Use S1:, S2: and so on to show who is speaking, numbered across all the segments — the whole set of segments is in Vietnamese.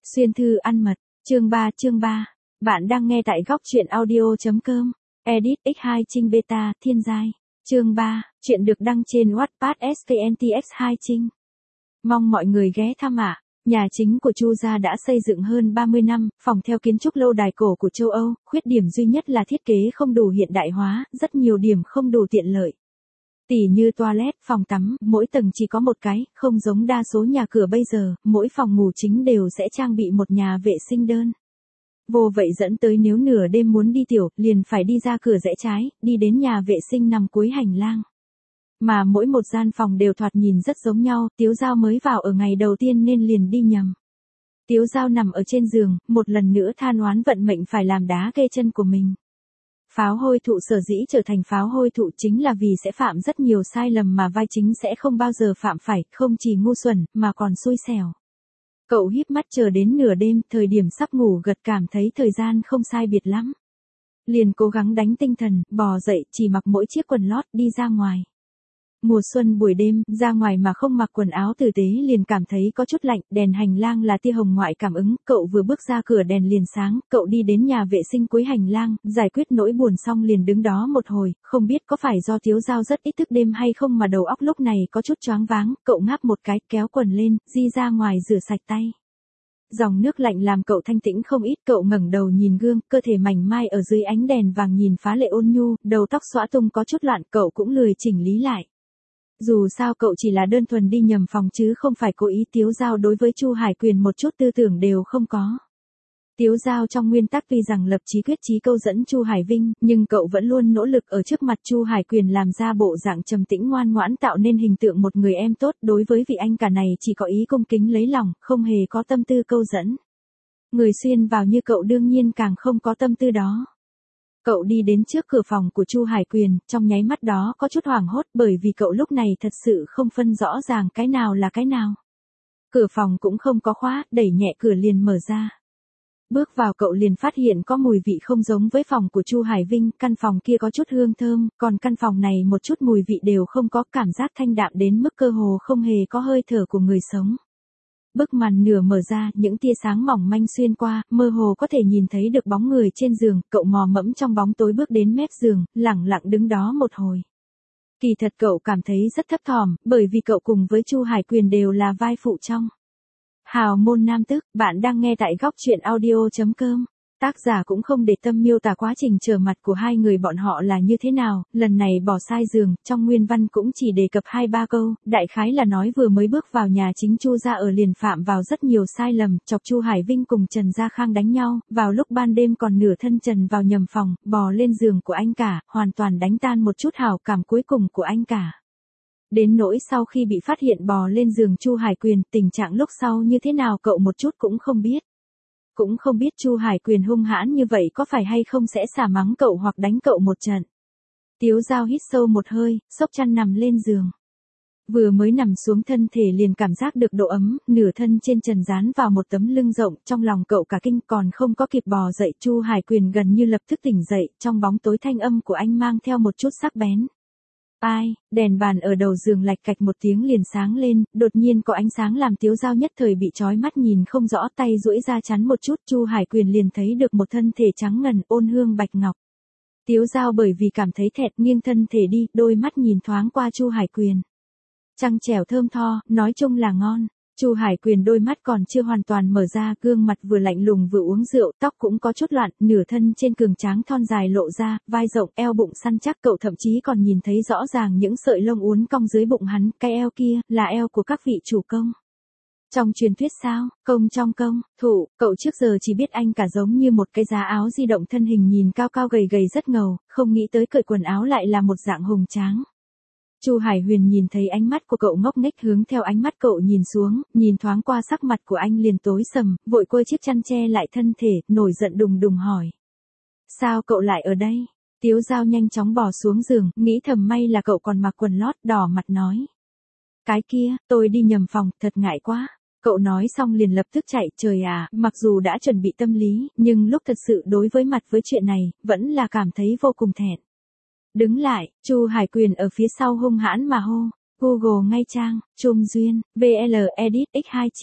S1: Xuyên thư ăn mật, chương 3. Bạn đang nghe tại góc truyện audio.com. Edit X2 Trinh Beta, Thiên Giai. Chương 3. Chuyện được đăng trên Wattpad SKNTX2 Trinh. Mong mọi người ghé thăm ạ. Nhà chính của Chu gia đã xây dựng hơn 30 năm, phòng theo kiến trúc lâu đài cổ của châu Âu, khuyết điểm duy nhất là thiết kế không đủ hiện đại hóa, rất nhiều điểm không đủ tiện lợi. Tỉ như toilet, phòng tắm, mỗi tầng chỉ có một cái, không giống đa số nhà cửa bây giờ, mỗi phòng ngủ chính đều sẽ trang bị một nhà vệ sinh đơn. Vô vậy dẫn tới nếu nửa đêm muốn đi tiểu, liền phải đi ra cửa rẽ trái, đi đến nhà vệ sinh nằm cuối hành lang. Mà mỗi một gian phòng đều thoạt nhìn rất giống nhau, Tiếu Giao mới vào ở ngày đầu tiên nên liền đi nhầm. Tiếu Giao nằm ở trên giường, một lần nữa than oán vận mệnh phải làm đá kê chân của mình. Pháo hôi thụ sở dĩ trở thành pháo hôi thụ chính là vì sẽ phạm rất nhiều sai lầm mà vai chính sẽ không bao giờ phạm phải, không chỉ ngu xuẩn, mà còn xui xẻo. Cậu híp mắt chờ đến nửa đêm, thời điểm sắp ngủ gật cảm thấy thời gian không sai biệt lắm. Liền cố gắng đánh tinh thần, bò dậy, chỉ mặc mỗi chiếc quần lót đi ra ngoài. Mùa xuân buổi đêm, ra ngoài mà không mặc quần áo tử tế liền cảm thấy có chút lạnh, đèn hành lang là tia hồng ngoại cảm ứng, cậu vừa bước ra cửa đèn liền sáng, cậu đi đến nhà vệ sinh cuối hành lang, giải quyết nỗi buồn xong liền đứng đó một hồi, không biết có phải do Tiếu Giao rất ít thức đêm hay không mà đầu óc lúc này có chút choáng váng, cậu ngáp một cái, kéo quần lên, di ra ngoài rửa sạch tay. Dòng nước lạnh làm cậu thanh tĩnh không ít, cậu ngẩng đầu nhìn gương, cơ thể mảnh mai ở dưới ánh đèn vàng nhìn phá lệ ôn nhu, đầu tóc xõa tung có chút loạn, cậu cũng lười chỉnh lý lại. Dù sao cậu chỉ là đơn thuần đi nhầm phòng chứ không phải cố ý. Tiếu Giao đối với Chu Hải Quyền một chút tư tưởng đều không có. Tiếu Giao trong nguyên tắc tuy rằng lập chí quyết chí câu dẫn Chu Hải Vinh, nhưng cậu vẫn luôn nỗ lực ở trước mặt Chu Hải Quyền làm ra bộ dạng trầm tĩnh ngoan ngoãn tạo nên hình tượng một người em tốt, đối với vị anh cả này chỉ có ý cung kính lấy lòng, không hề có tâm tư câu dẫn. Người xuyên vào như cậu đương nhiên càng không có tâm tư đó. Cậu đi đến trước cửa phòng của Chu Hải Quyền, trong nháy mắt đó có chút hoảng hốt bởi vì cậu lúc này thật sự không phân rõ ràng cái nào là cái nào. Cửa phòng cũng không có khóa, đẩy nhẹ cửa liền mở ra. Bước vào cậu liền phát hiện có mùi vị không giống với phòng của Chu Hải Vinh, căn phòng kia có chút hương thơm, còn căn phòng này một chút mùi vị đều không có, cảm giác thanh đạm đến mức cơ hồ không hề có hơi thở của người sống. Bức màn nửa mở ra, những tia sáng mỏng manh xuyên qua, mơ hồ có thể nhìn thấy được bóng người trên giường, cậu mò mẫm trong bóng tối bước đến mép giường, lẳng lặng đứng đó một hồi. Kỳ thật cậu cảm thấy rất thấp thỏm, bởi vì cậu cùng với Chu Hải Quyền đều là vai phụ trong Hào Môn Nam Tức. Bạn đang nghe tại góc truyện audio.com. Tác giả cũng không để tâm miêu tả quá trình trở mặt của hai người bọn họ là như thế nào, lần này bỏ sai giường, trong nguyên văn cũng chỉ đề cập 2-3 câu, đại khái là nói vừa mới bước vào nhà chính Chu gia ở liền phạm vào rất nhiều sai lầm, chọc Chu Hải Vinh cùng Trần Gia Khang đánh nhau, vào lúc ban đêm còn nửa thân trần vào nhầm phòng, bò lên giường của anh cả, hoàn toàn đánh tan một chút hảo cảm cuối cùng của anh cả. Đến nỗi sau khi bị phát hiện bò lên giường Chu Hải Quyền, tình trạng lúc sau như thế nào cậu một chút cũng không biết. Cũng không biết Chu Hải Quyền hung hãn như vậy có phải hay không sẽ xả mắng cậu hoặc đánh cậu một trận. Tiếu Giao hít sâu một hơi, xốc chăn nằm lên giường. Vừa mới nằm xuống thân thể liền cảm giác được độ ấm, nửa thân trên trần dán vào một tấm lưng rộng, trong lòng cậu cả kinh còn không có kịp bò dậy. Chu Hải Quyền gần như lập tức tỉnh dậy, trong bóng tối thanh âm của anh mang theo một chút sắc bén. Ai, đèn bàn ở đầu giường lạch cạch một tiếng liền sáng lên, đột nhiên có ánh sáng làm Tiếu Giao nhất thời bị chói mắt nhìn không rõ, tay duỗi ra chắn một chút, Chu Hải Quyền liền thấy được một thân thể trắng ngần, ôn hương bạch ngọc. Tiếu Giao bởi vì cảm thấy thẹt nghiêng thân thể đi, đôi mắt nhìn thoáng qua Chu Hải Quyền. Trăng trẻo thơm tho, nói chung là ngon. Chu Hải Quyền đôi mắt còn chưa hoàn toàn mở ra, gương mặt vừa lạnh lùng vừa uống rượu, tóc cũng có chút loạn, nửa thân trên cường tráng thon dài lộ ra, vai rộng, eo bụng săn chắc, cậu thậm chí còn nhìn thấy rõ ràng những sợi lông uốn cong dưới bụng hắn, cái eo kia, là eo của các vị chủ công. Trong truyền thuyết sao, công trong công, thủ, cậu trước giờ chỉ biết anh cả giống như một cái giá áo di động thân hình nhìn cao cao gầy gầy rất ngầu, không nghĩ tới cởi quần áo lại là một dạng hùng tráng. Chu Hải Huyền nhìn thấy ánh mắt của cậu ngốc nghếch hướng theo ánh mắt cậu nhìn xuống, nhìn thoáng qua sắc mặt của anh liền tối sầm, vội quơ chiếc chăn che lại thân thể, nổi giận đùng đùng hỏi. Sao cậu lại ở đây? Tiếu Giao nhanh chóng bò xuống giường, nghĩ thầm may là cậu còn mặc quần lót, đỏ mặt nói. Cái kia, tôi đi nhầm phòng, thật ngại quá. Cậu nói xong liền lập tức chạy, trời à, mặc dù đã chuẩn bị tâm lý, nhưng lúc thật sự đối với mặt với chuyện này, vẫn là cảm thấy vô cùng thẹn. Đứng lại, Chu Hải Quyền ở phía sau hung hãn mà hô. Google ngay trang, Trung Duyên, VL Edit X2 Trinh.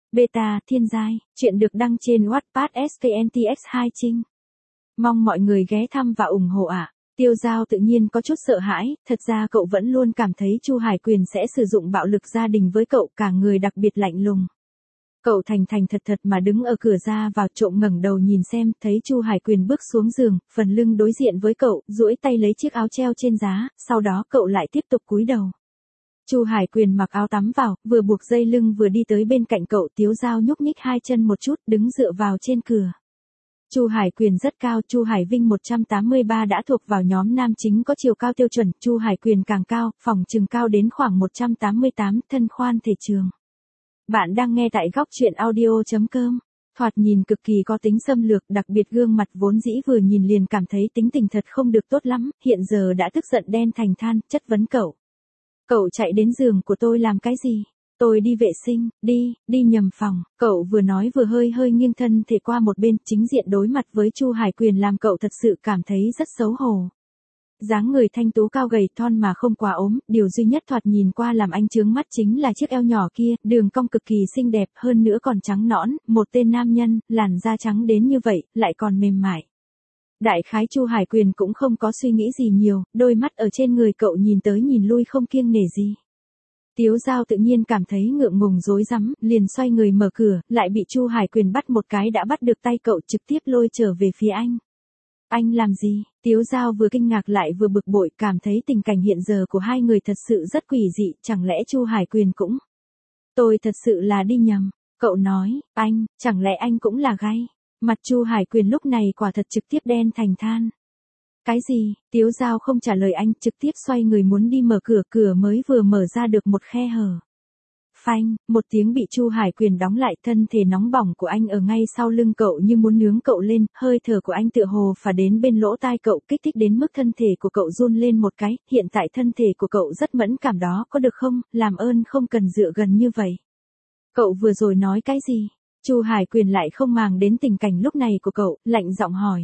S1: Beta, thiên giai, chuyện được đăng trên Wattpad SKNTX 2 Trinh. Mong mọi người ghé thăm và ủng hộ ạ. Tiêu Dao tự nhiên có chút sợ hãi, thật ra cậu vẫn luôn cảm thấy Chu Hải Quyền sẽ sử dụng bạo lực gia đình với cậu, cả người đặc biệt lạnh lùng. Cậu thành thành thật thật mà đứng ở cửa ra vào, trộm ngẩng đầu nhìn xem, thấy Chu Hải Quyền bước xuống giường, phần lưng đối diện với cậu, duỗi tay lấy chiếc áo treo trên giá, sau đó cậu lại tiếp tục cúi đầu. Chu Hải Quyền mặc áo tắm vào, vừa buộc dây lưng vừa đi tới bên cạnh cậu. Tiếu Dao nhúc nhích hai chân một chút, đứng dựa vào trên cửa. Chu Hải Quyền rất cao, Chu Hải Vinh 183 đã thuộc vào nhóm nam chính có chiều cao tiêu chuẩn, Chu Hải Quyền càng cao, phỏng chừng cao đến khoảng 188, thân khoan thể trường. Bạn đang nghe tại góc truyện audio.com. Thoạt nhìn cực kỳ có tính xâm lược, đặc biệt gương mặt vốn dĩ vừa nhìn liền cảm thấy tính tình thật không được tốt lắm, hiện giờ đã tức giận đen thành than, chất vấn cậu. Cậu chạy đến giường của tôi làm cái gì? Tôi đi vệ sinh, đi nhầm phòng. Cậu vừa nói vừa hơi nghiêng thân thể qua một bên, chính diện đối mặt với Chu Hải Quyền làm cậu thật sự cảm thấy rất xấu hổ. Dáng người thanh tú cao gầy thon mà không quá ốm, điều duy nhất thoạt nhìn qua làm anh chướng mắt chính là chiếc eo nhỏ kia, đường cong cực kỳ xinh đẹp, hơn nữa còn trắng nõn, một tên nam nhân, làn da trắng đến như vậy, lại còn mềm mại. Đại khái Chu Hải Quyền cũng không có suy nghĩ gì nhiều, đôi mắt ở trên người cậu nhìn tới nhìn lui không kiêng nể gì. Tiếu Dao tự nhiên cảm thấy ngượng ngùng rối rắm, liền xoay người mở cửa, lại bị Chu Hải Quyền bắt một cái đã bắt được tay cậu, trực tiếp lôi trở về phía anh. Anh làm gì? Tiếu Dao vừa kinh ngạc lại vừa bực bội, cảm thấy tình cảnh hiện giờ của hai người thật sự rất quỷ dị, chẳng lẽ Chu Hải Quyền cũng... Tôi thật sự là đi nhầm. Cậu nói, chẳng lẽ anh cũng là gay? Mặt Chu Hải Quyền lúc này quả thật trực tiếp đen thành than. Cái gì? Tiếu Dao không trả lời anh, trực tiếp xoay người muốn đi mở cửa, cửa mới vừa mở ra được một khe hở. Phanh, một tiếng bị Chu Hải Quyền đóng lại, thân thể nóng bỏng của anh ở ngay sau lưng cậu như muốn nướng cậu lên, hơi thở của anh tựa hồ phả đến bên lỗ tai cậu, kích thích đến mức thân thể của cậu run lên một cái, hiện tại thân thể của cậu rất mẫn cảm đó, có được không, làm ơn không cần dựa gần như vậy. Cậu vừa rồi nói cái gì? Chu Hải Quyền lại không màng đến tình cảnh lúc này của cậu, lạnh giọng hỏi.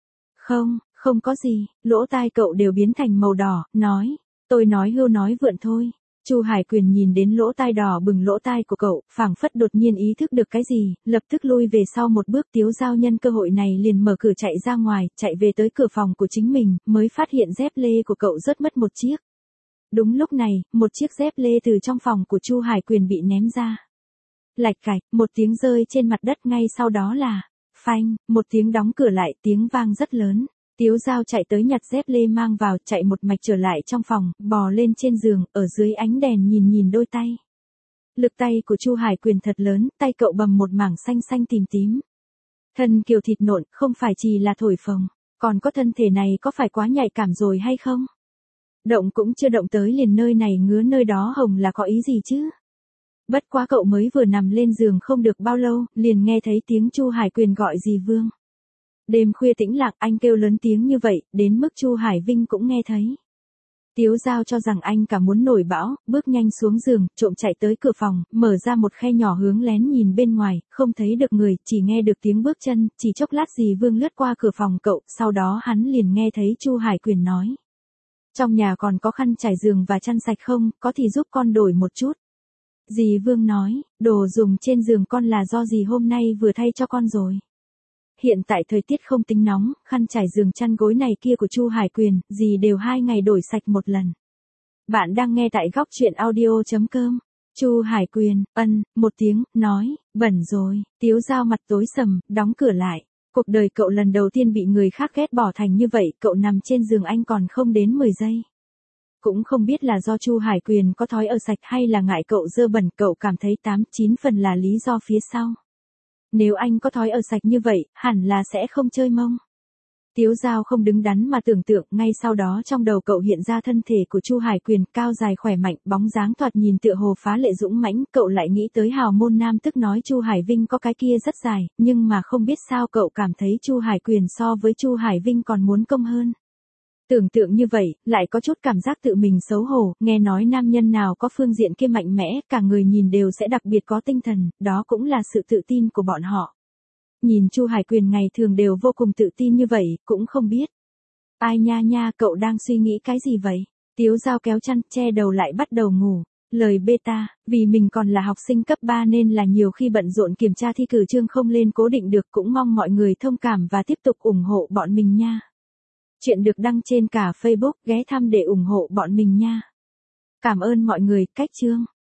S1: Không có gì, lỗ tai cậu đều biến thành màu đỏ, nói, tôi nói hưu nói vượn thôi. Chu Hải Quyền nhìn đến lỗ tai đỏ bừng lỗ tai của cậu, phảng phất đột nhiên ý thức được cái gì, lập tức lui về sau một bước. Tiếu Dao nhân cơ hội này liền mở cửa chạy ra ngoài, chạy về tới cửa phòng của chính mình, mới phát hiện dép lê của cậu rớt mất một chiếc. Đúng lúc này, một chiếc dép lê từ trong phòng của Chu Hải Quyền bị ném ra. Lạch cạch, một tiếng rơi trên mặt đất, ngay sau đó là, phanh, một tiếng đóng cửa lại, tiếng vang rất lớn. Tiếu Dao chạy tới nhặt dép lê mang vào, chạy một mạch trở lại trong phòng, bò lên trên giường, ở dưới ánh đèn nhìn đôi tay. Lực tay của Chu Hải Quyền thật lớn, tay cậu bầm một mảng xanh xanh tím tím. Thân kiều thịt nộn, không phải chỉ là thổi phồng, còn có thân thể này có phải quá nhạy cảm rồi hay không? Động cũng chưa động tới liền nơi này ngứa nơi đó hồng là có ý gì chứ? Bất quá cậu mới vừa nằm lên giường không được bao lâu, liền nghe thấy tiếng Chu Hải Quyền gọi dì Vương. Đêm khuya tĩnh lặng, anh kêu lớn tiếng như vậy, đến mức Chu Hải Vinh cũng nghe thấy. Tiếu Dao cho rằng anh cả muốn nổi bão, bước nhanh xuống giường, trộm chạy tới cửa phòng, mở ra một khe nhỏ hướng lén nhìn bên ngoài, không thấy được người, chỉ nghe được tiếng bước chân, chỉ chốc lát dì Vương lướt qua cửa phòng cậu, sau đó hắn liền nghe thấy Chu Hải Quyền nói. Trong nhà còn có khăn trải giường và chăn sạch không, có thì giúp con đổi một chút. Dì Vương nói, đồ dùng trên giường con là do dì hôm nay vừa thay cho con rồi. Hiện tại thời tiết không tính nóng, khăn trải giường chăn gối này kia của Chu Hải Quyền, dì đều 2 ngày đổi sạch một lần. Bạn đang nghe tại góc truyện audio.com. Chu Hải Quyền, một tiếng, nói, bẩn rồi. Tiếu Dao mặt tối sầm, đóng cửa lại. Cuộc đời cậu lần đầu tiên bị người khác ghét bỏ thành như vậy, cậu nằm trên giường anh còn không đến 10 giây. Cũng không biết là do Chu Hải Quyền có thói ở sạch hay là ngại cậu dơ bẩn, cậu cảm thấy 8-9 phần là lý do phía sau. Nếu anh có thói ở sạch như vậy, hẳn là sẽ không chơi mông. Tiếu Dao không đứng đắn mà tưởng tượng, ngay sau đó trong đầu cậu hiện ra thân thể của Chu Hải Quyền, cao dài khỏe mạnh, bóng dáng thoạt nhìn tựa hồ phá lệ dũng mãnh, cậu lại nghĩ tới hào môn nam tức nói Chu Hải Vinh có cái kia rất dài, nhưng mà không biết sao cậu cảm thấy Chu Hải Quyền so với Chu Hải Vinh còn muốn công hơn. Tưởng tượng như vậy, lại có chút cảm giác tự mình xấu hổ, nghe nói nam nhân nào có phương diện kia mạnh mẽ, cả người nhìn đều sẽ đặc biệt có tinh thần, đó cũng là sự tự tin của bọn họ. Nhìn Chu Hải Quyền ngày thường đều vô cùng tự tin như vậy, cũng không biết. Ai nha, cậu đang suy nghĩ cái gì vậy? Tiếu Dao kéo chăn, che đầu lại bắt đầu ngủ. Lời beta, vì mình còn là học sinh cấp 3 nên là nhiều khi bận rộn kiểm tra thi cử chương không lên cố định được, cũng mong mọi người thông cảm và tiếp tục ủng hộ bọn mình nha. Chuyện được đăng trên cả Facebook, ghé thăm để ủng hộ bọn mình nha. Cảm ơn mọi người, cách chương.